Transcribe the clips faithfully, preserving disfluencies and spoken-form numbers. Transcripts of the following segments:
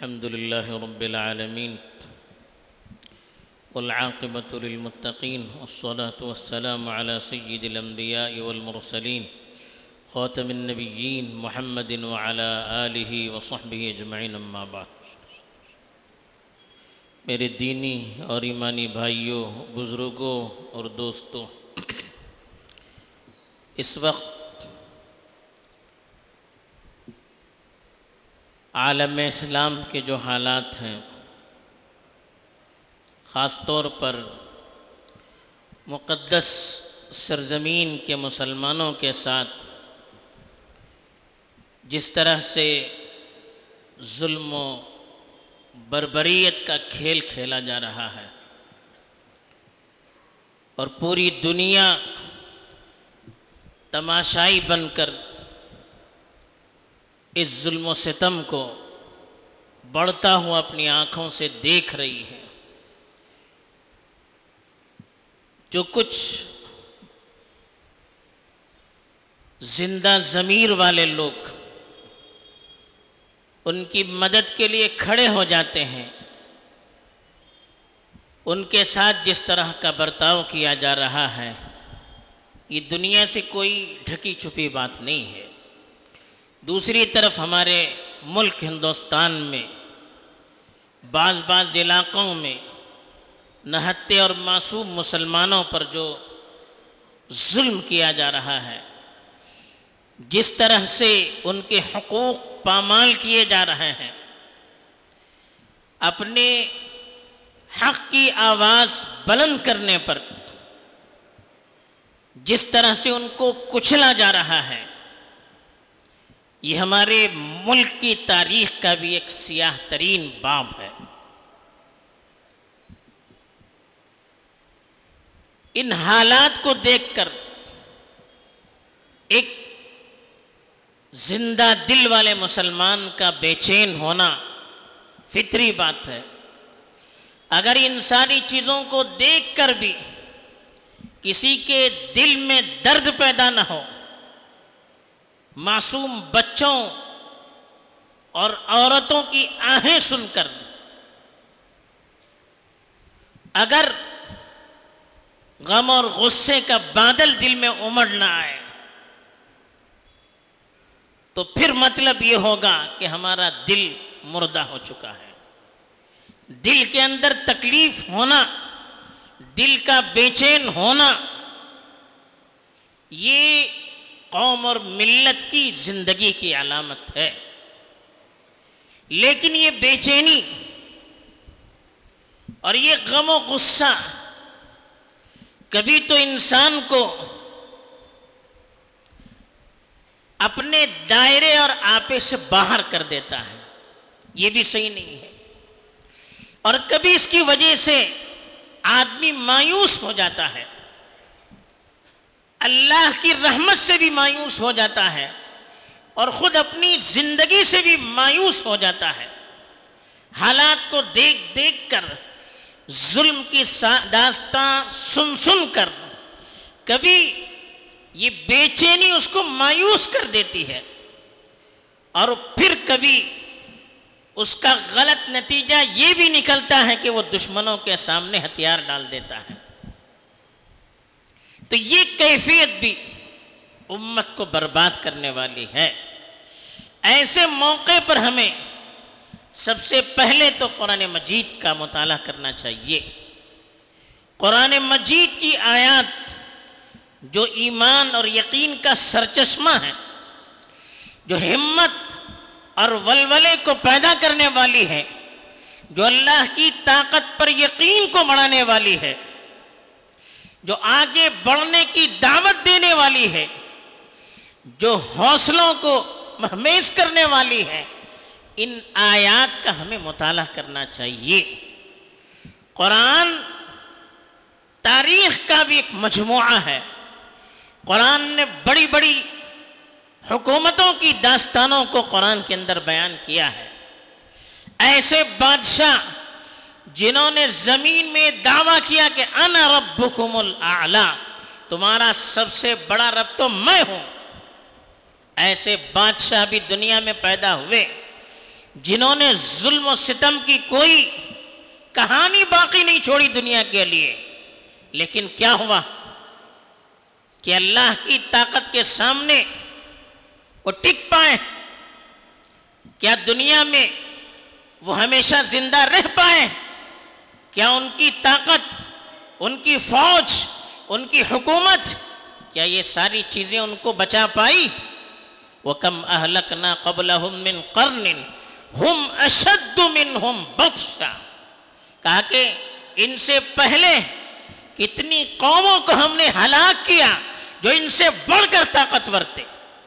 الحمد لله رب العالمين والعاقبة للمتقين والصلاة والسلام على سيد الأنبياء والمرسلين خاتم النبيين محمد وعلى آله وصحبه اجمعین اما بعد۔ میرے دینی اور ایمانی بھائیوں، بزرگوں اور دوستوں، اس وقت عالم اسلام کے جو حالات ہیں، خاص طور پر مقدس سرزمین کے مسلمانوں کے ساتھ جس طرح سے ظلم و بربریت کا کھیل کھیلا جا رہا ہے اور پوری دنیا تماشائی بن کر اس ظلم و ستم کو بڑھتا ہوا اپنی آنکھوں سے دیکھ رہی ہے۔ جو کچھ زندہ ضمیر والے لوگ ان کی مدد کے لیے کھڑے ہو جاتے ہیں، ان کے ساتھ جس طرح کا برتاؤ کیا جا رہا ہے، یہ دنیا سے کوئی ڈھکی چھپی بات نہیں ہے۔ دوسری طرف ہمارے ملک ہندوستان میں بعض بعض علاقوں میں نہتے اور معصوم مسلمانوں پر جو ظلم کیا جا رہا ہے، جس طرح سے ان کے حقوق پامال کیے جا رہے ہیں، اپنے حق کی آواز بلند کرنے پر جس طرح سے ان کو کچلا جا رہا ہے، یہ ہمارے ملک کی تاریخ کا بھی ایک سیاہ ترین باب ہے۔ ان حالات کو دیکھ کر ایک زندہ دل والے مسلمان کا بے چین ہونا فطری بات ہے۔ اگر ان ساری چیزوں کو دیکھ کر بھی کسی کے دل میں درد پیدا نہ ہو، معصوم بچوں اور عورتوں کی آہیں سن کر اگر غم اور غصے کا بادل دل میں امڑ نہ آئے، تو پھر مطلب یہ ہوگا کہ ہمارا دل مردہ ہو چکا ہے۔ دل کے اندر تکلیف ہونا، دل کا بے چین ہونا، یہ قوم اور ملت کی زندگی کی علامت ہے۔ لیکن یہ بے چینی اور یہ غم و غصہ کبھی تو انسان کو اپنے دائرے اور آپے سے باہر کر دیتا ہے، یہ بھی صحیح نہیں ہے، اور کبھی اس کی وجہ سے آدمی مایوس ہو جاتا ہے، اللہ کی رحمت سے بھی مایوس ہو جاتا ہے اور خود اپنی زندگی سے بھی مایوس ہو جاتا ہے۔ حالات کو دیکھ دیکھ کر، ظلم کی داستان سن سن کر کبھی یہ بے چینی اس کو مایوس کر دیتی ہے، اور پھر کبھی اس کا غلط نتیجہ یہ بھی نکلتا ہے کہ وہ دشمنوں کے سامنے ہتھیار ڈال دیتا ہے۔ تو یہ کیفیت بھی امت کو برباد کرنے والی ہے۔ ایسے موقع پر ہمیں سب سے پہلے تو قرآن مجید کا مطالعہ کرنا چاہیے۔ قرآن مجید کی آیات جو ایمان اور یقین کا سرچشمہ ہے، جو ہمت اور ولولے کو پیدا کرنے والی ہے، جو اللہ کی طاقت پر یقین کو بڑھانے والی ہے، جو آگے بڑھنے کی دعوت دینے والی ہے، جو حوصلوں کو مہمیز کرنے والی ہے، ان آیات کا ہمیں مطالعہ کرنا چاہیے۔ قرآن تاریخ کا بھی ایک مجموعہ ہے۔ قرآن نے بڑی بڑی حکومتوں کی داستانوں کو قرآن کے اندر بیان کیا ہے۔ ایسے بادشاہ جنہوں نے زمین میں دعویٰ کیا کہ انا ربکم الاعلی، تمہارا سب سے بڑا رب تو میں ہوں، ایسے بادشاہ بھی دنیا میں پیدا ہوئے۔ جنہوں نے ظلم و ستم کی کوئی کہانی باقی نہیں چھوڑی دنیا کے لیے، لیکن کیا ہوا کہ اللہ کی طاقت کے سامنے وہ ٹک پائے؟ کیا دنیا میں وہ ہمیشہ زندہ رہ پائے؟ کیا ان کی طاقت، ان کی فوج، ان کی حکومت، کیا یہ ساری چیزیں ان کو بچا پائی؟ وَكَمْ أَهْلَكْنَا قَبْلَهُمْ مِنْ قَرْنٍ هُمْ أَشَدُّ مِنْهُمْ بَطْشًا، کہا کہ ان سے پہلے کتنی قوموں کو ہم نے ہلاک کیا جو ان سے بڑھ کر طاقتور تھے،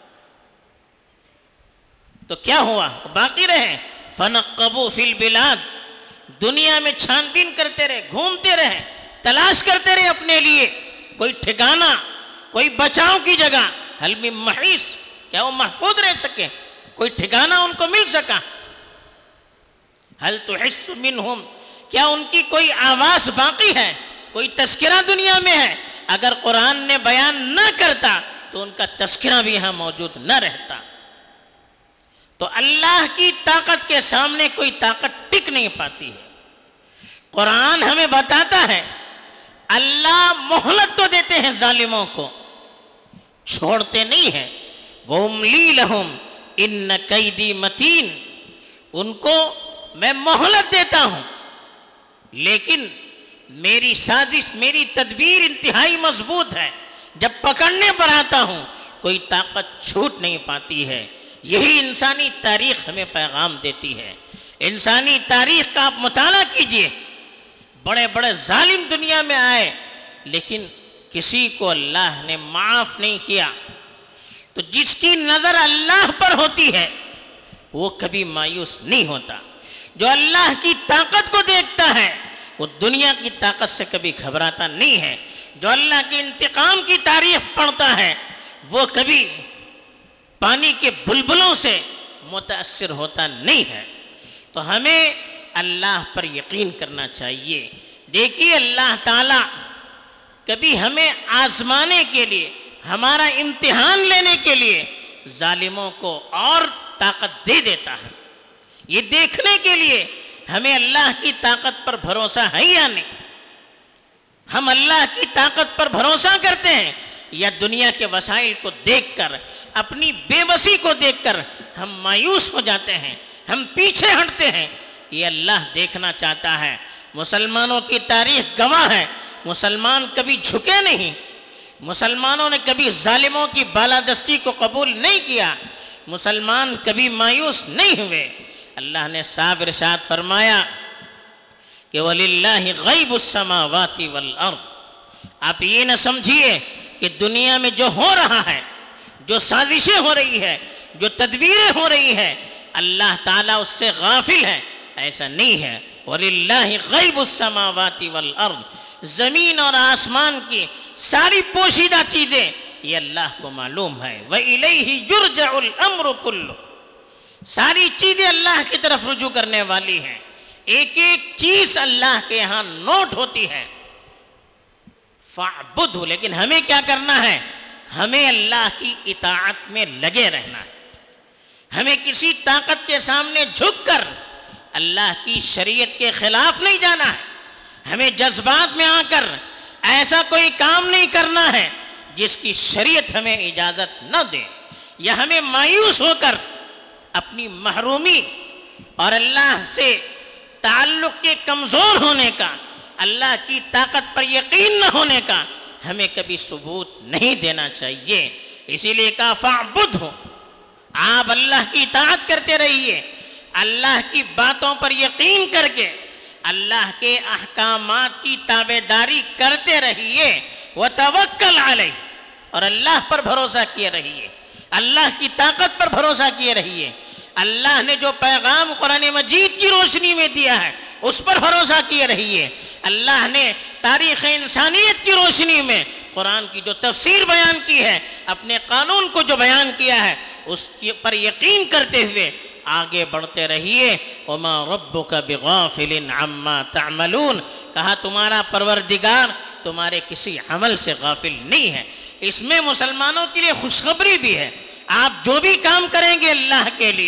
تو کیا ہوا؟ باقی رہے۔ فَنَقَّبُوا فِي الْبِلَادِ، دنیا میں چھان بین کرتے رہے، گھومتے رہے، تلاش کرتے رہے اپنے لیے کوئی ٹھکانہ، کوئی بچاؤ کی جگہ۔ حل من محیص، کیا وہ محفوظ رہ سکے؟ کوئی ٹھکانہ ان کو مل سکا؟ حل تحس منہم، کیا ان کی کوئی آواز باقی ہے؟ کوئی تذکرہ دنیا میں ہے؟ اگر قرآن نے بیان نہ کرتا تو ان کا تذکرہ بھی یہاں موجود نہ رہتا۔ تو اللہ کی طاقت کے سامنے کوئی طاقت ٹک نہیں پاتی ہے۔ قرآن ہمیں بتاتا ہے اللہ مہلت تو دیتے ہیں ظالموں کو، چھوڑتے نہیں ہیں۔ وَأُمْلِي لَهُمْ إِنَّ كَيْدِي مَتِينٌ، ان کو میں مہلت دیتا ہوں لیکن میری سازش، میری تدبیر انتہائی مضبوط ہے، جب پکڑنے پر آتا ہوں کوئی طاقت چھوٹ نہیں پاتی ہے۔ یہی انسانی تاریخ ہمیں پیغام دیتی ہے۔ انسانی تاریخ کا آپ مطالعہ کیجئے، بڑے بڑے ظالم دنیا میں آئے لیکن کسی کو اللہ نے معاف نہیں کیا۔ تو جس کی نظر اللہ پر ہوتی ہے وہ کبھی مایوس نہیں ہوتا، جو اللہ کی طاقت کو دیکھتا ہے وہ دنیا کی طاقت سے کبھی گھبراتا نہیں ہے، جو اللہ کے انتقام کی تاریخ پڑھتا ہے وہ کبھی پانی کے بلبلوں سے متاثر ہوتا نہیں ہے۔ تو ہمیں اللہ پر یقین کرنا چاہیے۔ دیکھیے اللہ تعالیٰ کبھی ہمیں آزمانے کے لیے، ہمارا امتحان لینے کے لیے ظالموں کو اور طاقت دے دیتا ہے، یہ دیکھنے کے لیے ہمیں اللہ کی طاقت پر بھروسہ ہے یا نہیں۔ ہم اللہ کی طاقت پر بھروسہ کرتے ہیں یا دنیا کے وسائل کو دیکھ کر، اپنی بے بسی کو دیکھ کر ہم مایوس ہو جاتے ہیں، ہم پیچھے ہٹتے ہیں؟ یہ اللہ دیکھنا چاہتا ہے۔ مسلمانوں کی تاریخ گواہ ہے، مسلمان کبھی جھکے نہیں، مسلمانوں نے کبھی ظالموں کی بالادستی کو قبول نہیں کیا، مسلمان کبھی مایوس نہیں ہوئے۔ اللہ نے صاف ارشاد فرمایا کہ وَلِلَّهِ غَيْبُ السَّمَاوَاتِ وَالْأَرْضِ، آپ یہ نہ سمجھیے کہ دنیا میں جو ہو رہا ہے، جو سازشیں ہو رہی ہے، جو تدبیریں ہو رہی ہے، اللہ تعالیٰ اس سے غافل ہے، ایسا نہیں ہے۔ وَلِلَّهِ غَيْبُ السَّمَاوَاتِ وَالْأَرْضِ، زمین اور آسمان کی ساری پوشیدہ چیزیں یہ اللہ کو معلوم ہے۔ وَإِلَيْهِ يُرْجَعُ الْأَمْرُ كُلُّهُ، ساری چیزیں اللہ کی طرف رجوع کرنے والی ہیں، ایک ایک چیز اللہ کے یہاں نوٹ ہوتی ہے۔ فَاعْبُدْهُ، لیکن ہمیں کیا کرنا ہے؟ ہمیں اللہ کی اطاعت میں لگے رہنا ہے۔ ہمیں کسی طاقت کے سامنے جھک کر اللہ کی شریعت کے خلاف نہیں جانا ہے، ہمیں جذبات میں آ کر ایسا کوئی کام نہیں کرنا ہے جس کی شریعت ہمیں اجازت نہ دے، یا ہمیں مایوس ہو کر اپنی محرومی اور اللہ سے تعلق کے کمزور ہونے کا، اللہ کی طاقت پر یقین نہ ہونے کا ہمیں کبھی ثبوت نہیں دینا چاہیے۔ اسی لیے کہا فَاعْبُدْهُ، آپ اللہ کی اطاعت کرتے رہیے، اللہ کی باتوں پر یقین کر کے اللہ کے احکامات کی تابعداری کرتے رہیے۔ وَتَوَكَّلْ عَلَيْهِ، اور اللہ پر بھروسہ کیے رہیے، اللہ کی طاقت پر بھروسہ کیے رہیے۔ اللہ نے جو پیغام قرآن مجید کی روشنی میں دیا ہے اس پر بھروسہ کیے رہیے۔ اللہ نے تاریخ انسانیت کی روشنی میں قرآن کی جو تفسیر بیان کی ہے، اپنے قانون کو جو بیان کیا ہے اس پر یقین کرتے ہوئے آگے بڑھتے رہیے۔ وَمَا رَبُّكَ بِغَافِلٍ عَمَّا تَعْمَلُونَ، کہا تمہارا پروردگار تمہارے کسی عمل سے غافل نہیں ہے۔ اس میں مسلمانوں کے لیے خوشخبری بھی ہے، آپ جو بھی کام کریں گے اللہ کے لیے،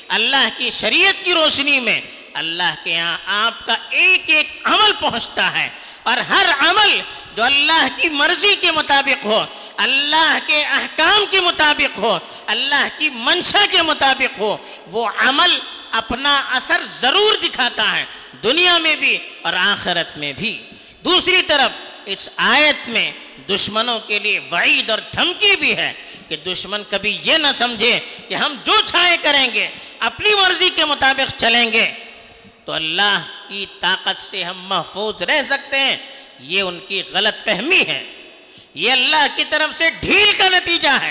اللہ کی شریعت کی روشنی میں اللہ کے یہاں آپ کا ایک ایک عمل پہنچتا ہے، اور ہر عمل جو اللہ کی مرضی کے مطابق ہو، اللہ کے احکام کے مطابق ہو، اللہ کی منشا کے مطابق ہو، وہ عمل اپنا اثر ضرور دکھاتا ہے، دنیا میں بھی اور آخرت میں بھی۔ دوسری طرف اس آیت میں دشمنوں کے لیے وعید اور دھمکی بھی ہے کہ دشمن کبھی یہ نہ سمجھے کہ ہم جو چاہے کریں گے، اپنی مرضی کے مطابق چلیں گے تو اللہ کی طاقت سے ہم محفوظ رہ سکتے ہیں۔ یہ ان کی غلط فہمی ہے، یہ اللہ کی طرف سے ڈھیل کا نتیجہ ہے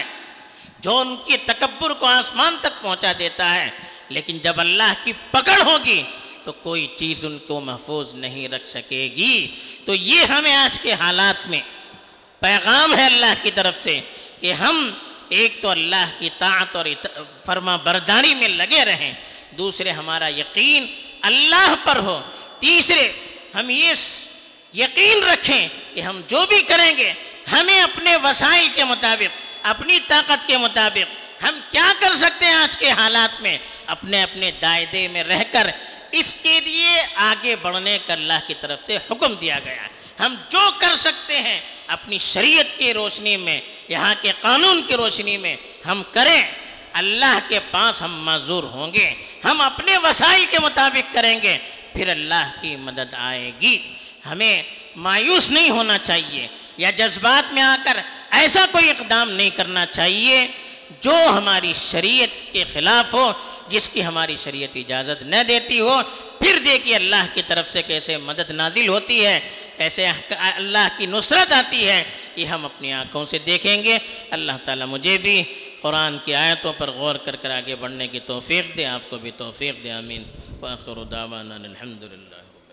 جو ان کی تکبر کو آسمان تک پہنچا دیتا ہے، لیکن جب اللہ کی پکڑ ہوگی تو کوئی چیز ان کو محفوظ نہیں رکھ سکے گی۔ تو یہ ہمیں آج کے حالات میں پیغام ہے اللہ کی طرف سے کہ ہم ایک تو اللہ کی طاعت اور فرما برداری میں لگے رہیں، دوسرے ہمارا یقین اللہ پر ہو، تیسرے ہم یہ یقین رکھیں کہ ہم جو بھی کریں گے ہمیں اپنے وسائل کے مطابق، اپنی طاقت کے مطابق ہم کیا کر سکتے ہیں آج کے حالات میں، اپنے اپنے دائرے میں رہ کر اس کے لیے آگے بڑھنے کا اللہ کی طرف سے حکم دیا گیا ہے۔ ہم جو کر سکتے ہیں اپنی شریعت کی روشنی میں، یہاں کے قانون کی روشنی میں ہم کریں، اللہ کے پاس ہم معذور ہوں گے، ہم اپنے وسائل کے مطابق کریں گے، پھر اللہ کی مدد آئے گی۔ ہمیں مایوس نہیں ہونا چاہیے یا جذبات میں آ کر ایسا کوئی اقدام نہیں کرنا چاہیے جو ہماری شریعت کے خلاف ہو، جس کی ہماری شریعت اجازت نہ دیتی ہو۔ پھر دیکھیے اللہ کی طرف سے کیسے مدد نازل ہوتی ہے، کیسے اللہ کی نصرت آتی ہے، یہ ہم اپنی آنکھوں سے دیکھیں گے۔ اللہ تعالیٰ مجھے بھی قرآن کی آیتوں پر غور کر کر آگے بڑھنے کی توفیق دے، آپ کو بھی توفیق دے، آمین۔ وآخر دعوانا الحمدللہ۔